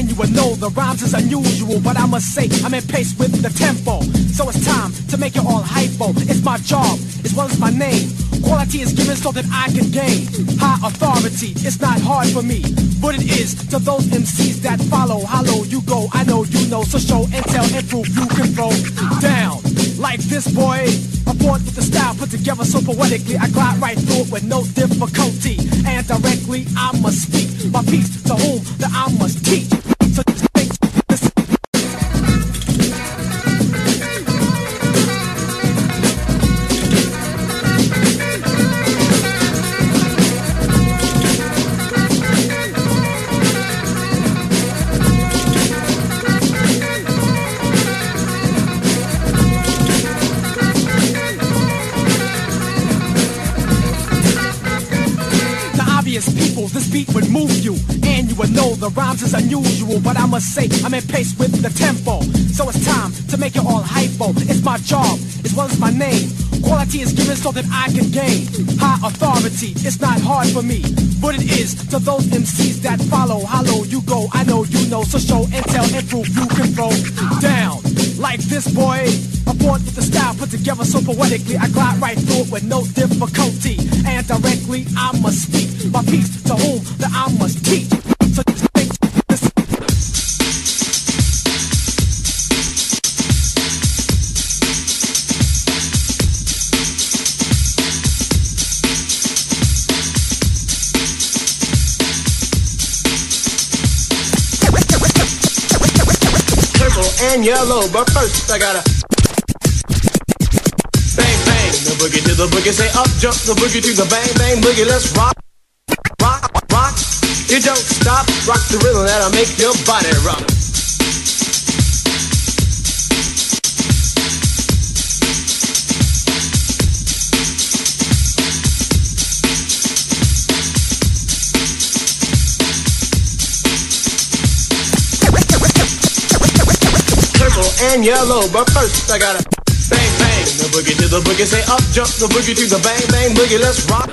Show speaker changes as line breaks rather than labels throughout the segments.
and you would know the rhymes is unusual, but I must say I'm in pace with the tempo. So it's time to make it all hypo. It's my job as well as my name. Quality is given so that I can gain high authority. It's not hard for me, but it is to those MCs that follow. How low you go, I know you know. So show and tell and prove you can throw down like this, boy. I'm born with the style put together so poetically. I glide right through it with no difficulty, and directly I must speak my piece to whom that I must teach. So people, this beat would move you, and you would know the rhymes is unusual, but I must say I'm in pace with the tempo. So it's time to make it all hypo. It's my job as well as my name. Quality is given so that I can gain high authority. It's not hard for me, but it is to those MCs that follow. How low you go, I know you know. So show and tell and prove you can throw down like this, boy. I'm born with the style put together so poetically. I glide right through it with no difficulty, and directly I must speak my piece to whom that I must teach. So
and yellow, but first I gotta bang bang the boogie to the boogie, say up jump the boogie to the bang bang boogie. Let's rock, rock, rock. You don't stop, rock the rhythm that'll make your body rock. And yellow, but first I gotta bang bang the boogie to the boogie, say up jump the boogie to the bang bang boogie. Let's rock.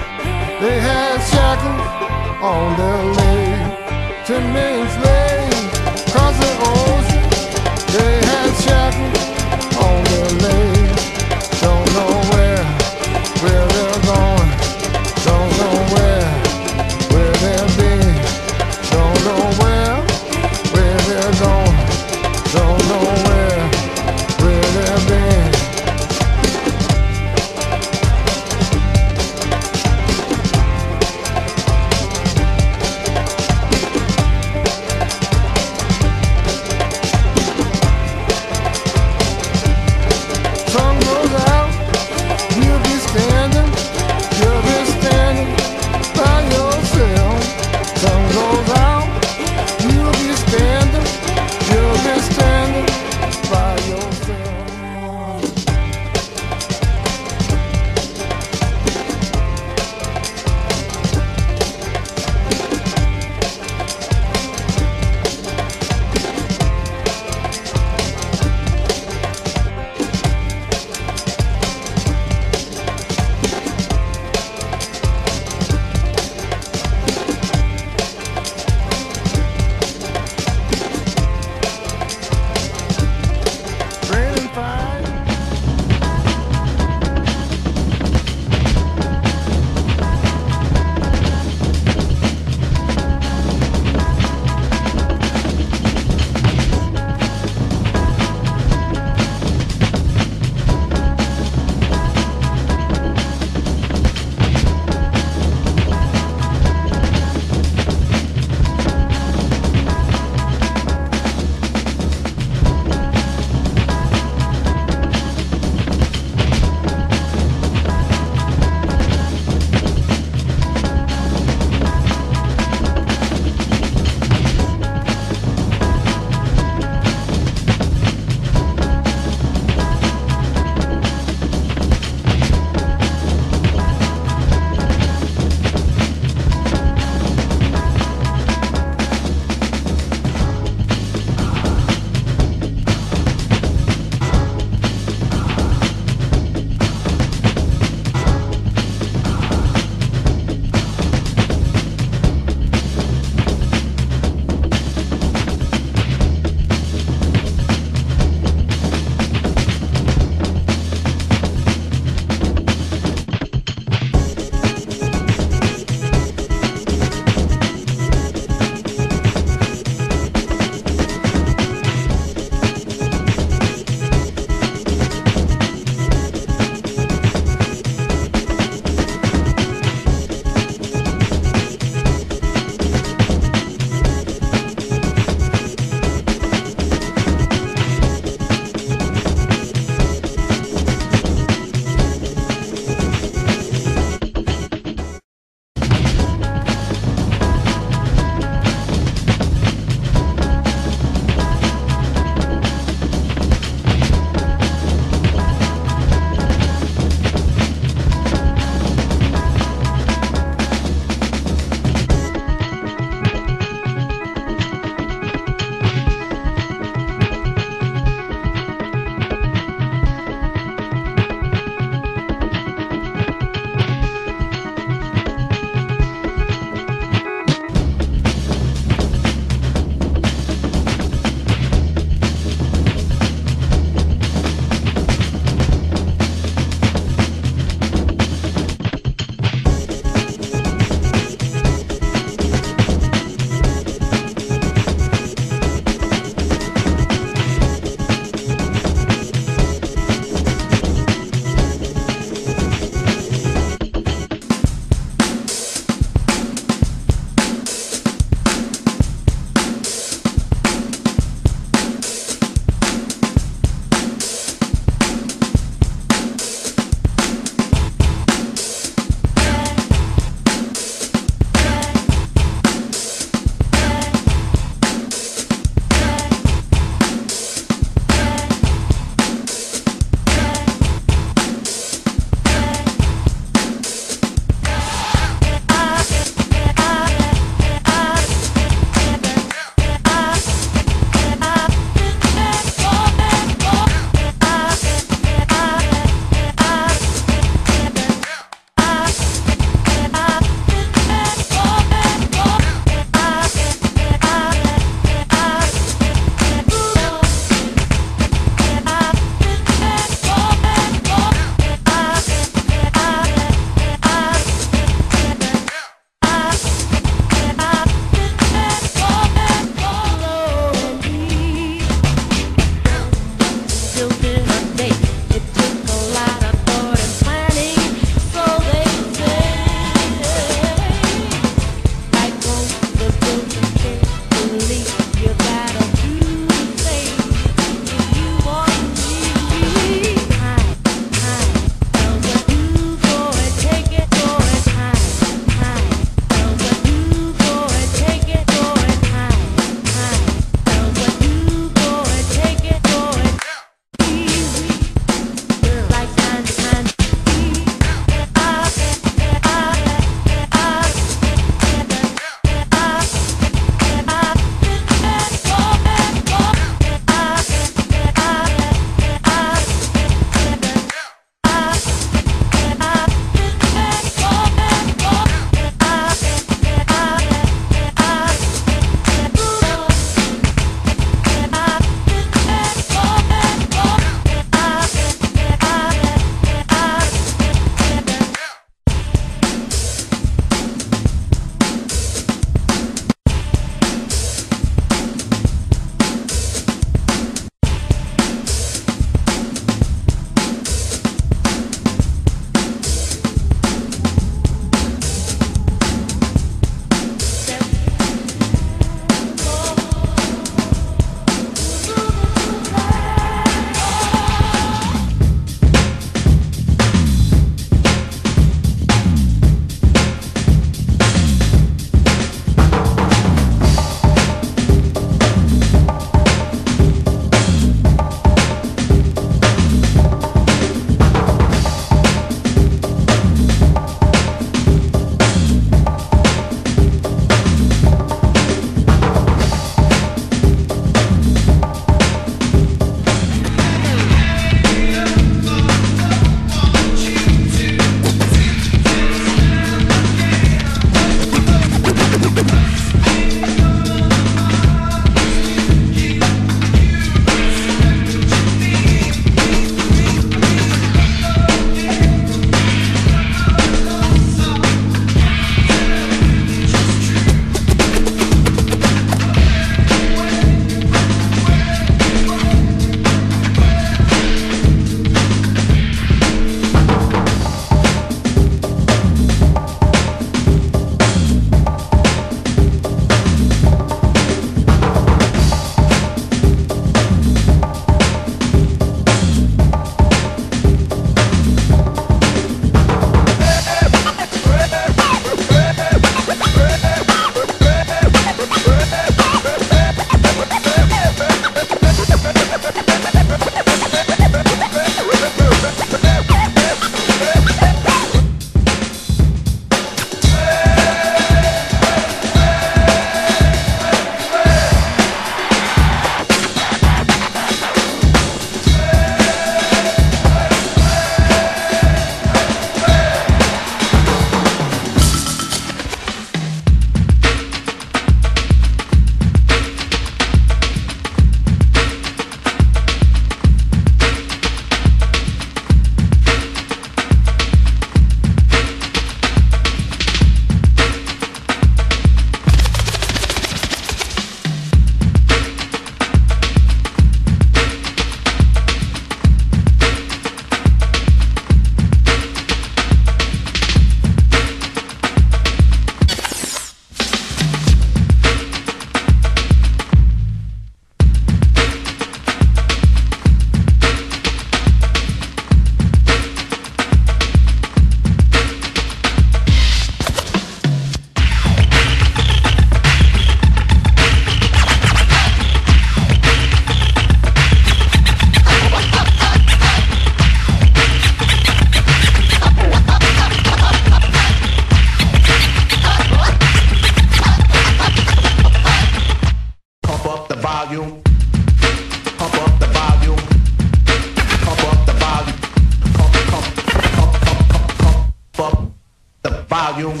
volume.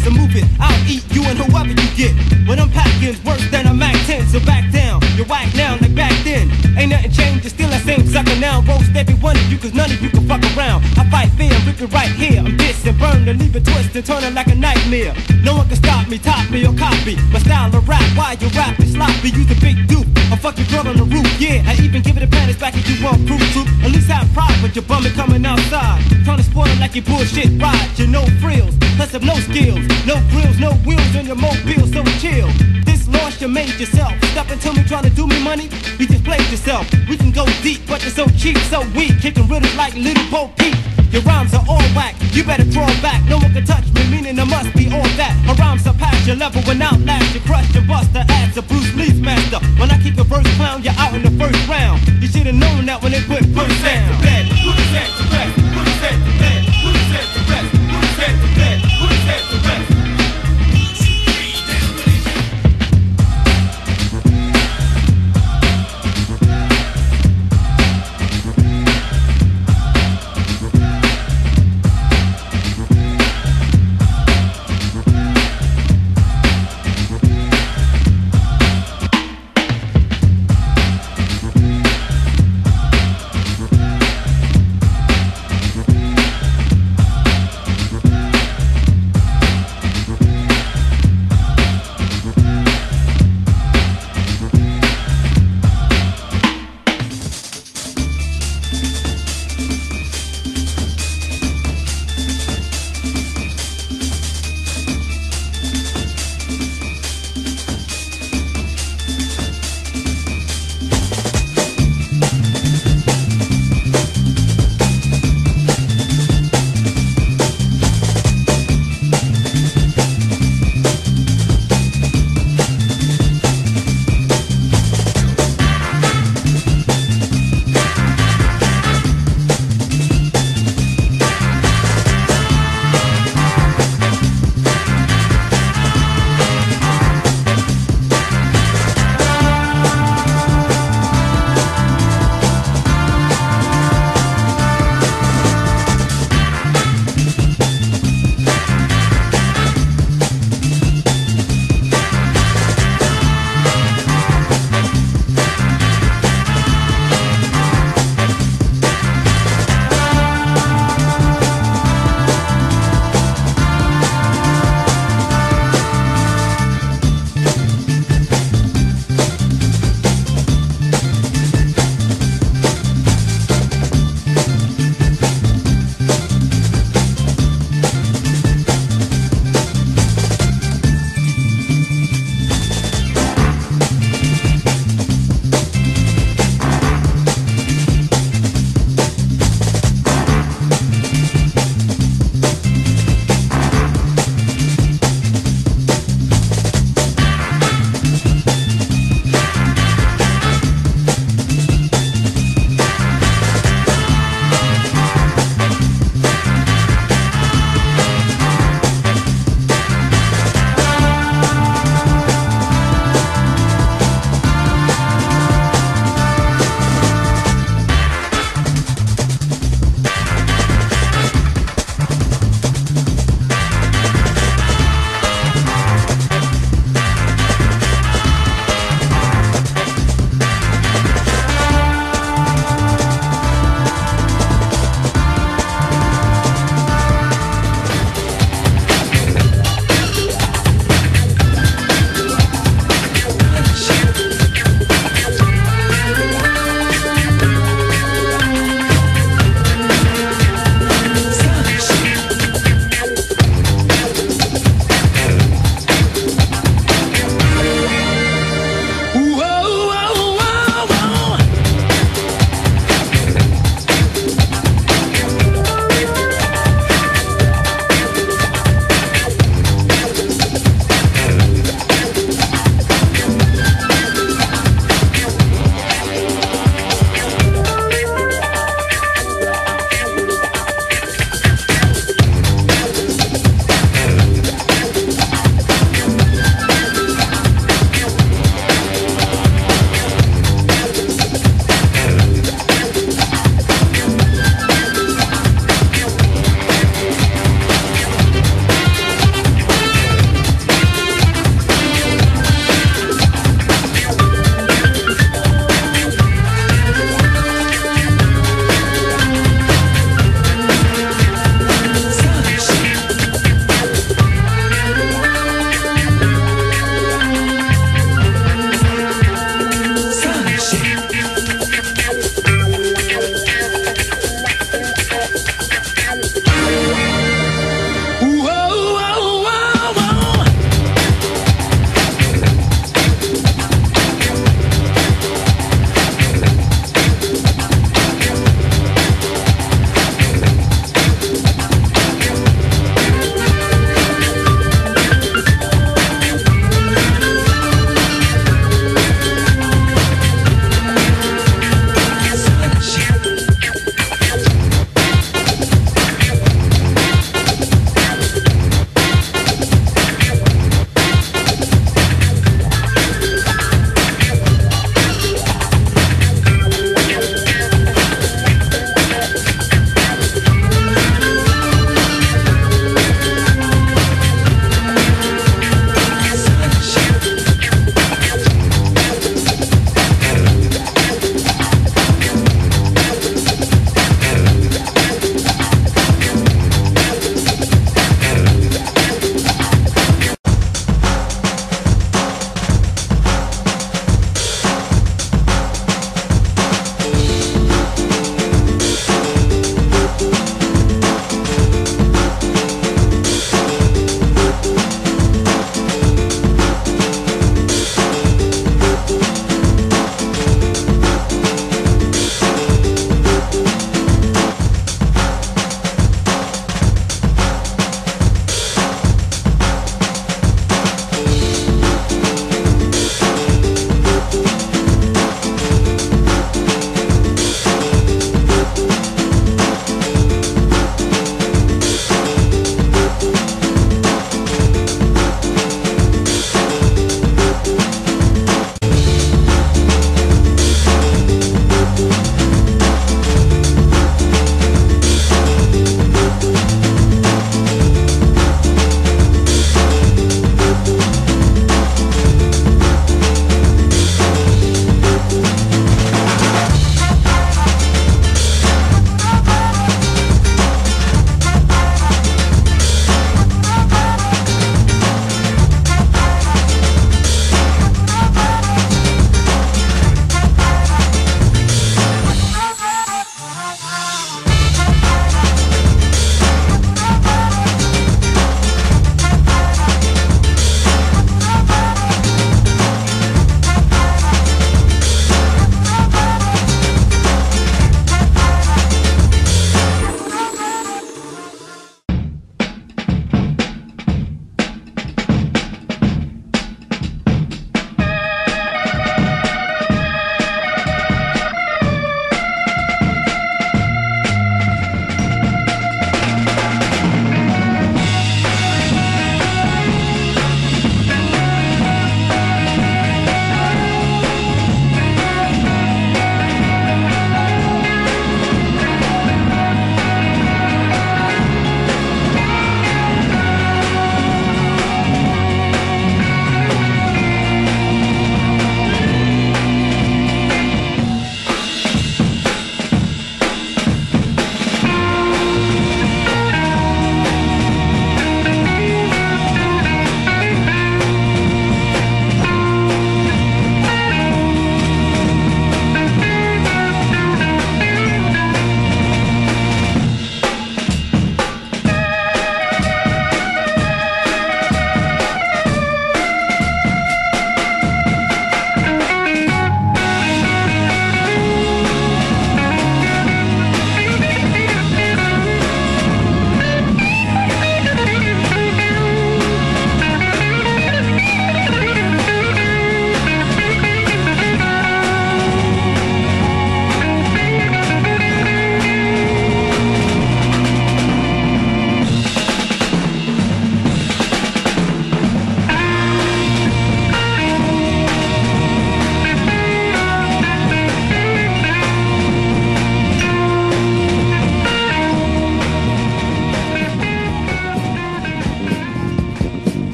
so move it. I'll eat you and whoever you get. When I'm packing, worse than a Mac 10, so back down. You're whack now like back then. Ain't nothing changed, you're still that same sucker now. Roast every one of you, cause none of you can fuck around. I fight fear, rip it right here. I'm diss and burn and leave it twist and turn it like a nightmare. No one can stop me, top me, or copy my style of rap. Why you rapping sloppy? Use a big dupe. I'll fuck your girl on the roof, yeah. I even give it a panties back if you want proof to. At least have pride with your bummy coming outside. Trying to spoil it like you bullshit ride. You no frills, plus have no skills. No grills, no wheels on your mobile, so chill. This loss you made yourself. Stop until me trying to do me money. You just played yourself. We can go deep, but you're so cheap, so weak. Kicking riddles like Little Bo Peep. Your rhymes are all whack, you better draw back. No one can touch me, meaning there must be all that. My rhymes surpass your level and outlast. You crush and bust the ads of Bruce Lee's master. When I kick a verse clown, you're out in the first round. You should've known that when they put first down. Put his head to rest, put his head to bed, put his head to rest, put his head to bed, put his head to rest.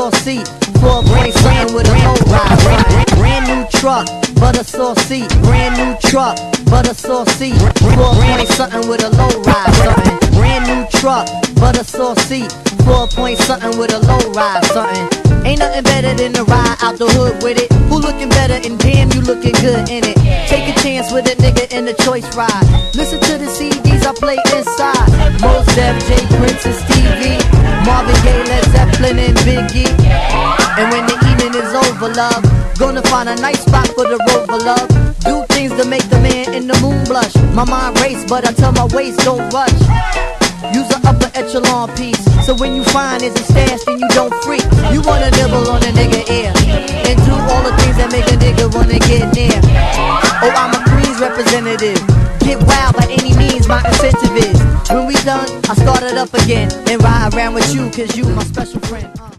sauce seat. 4-point something with a low ride. Brand new truck, butter sauce seat. Brand new truck, butter sauce seat. 4-point something with a low ride. Something. Brand new truck, butter sauce seat. 4-point something with a low ride. Something. Ain't nothing better than to ride out the hood with it. Who looking better and damn you looking good in it. Take a chance with a nigga in the choice ride. Listen to the CDs I play inside. Mos Def, J Prince and Stevie, Marvin Gaye, Led Zeppelin and Biggie. And when the evening is over, love, gonna find a nice spot for the rover, love. Do things to make the man in the moon blush. My mind race, but I tell my waist don't rush. Use an upper echelon piece, so when you find it's a stash, then you don't freak. You wanna nibble on a nigga ear, and do all the things that make a nigga wanna get near. Oh, I'm a Queens representative. Get wild by any means, my incentive is. When we done, I start it up again, and ride around with you, cause you my special friend.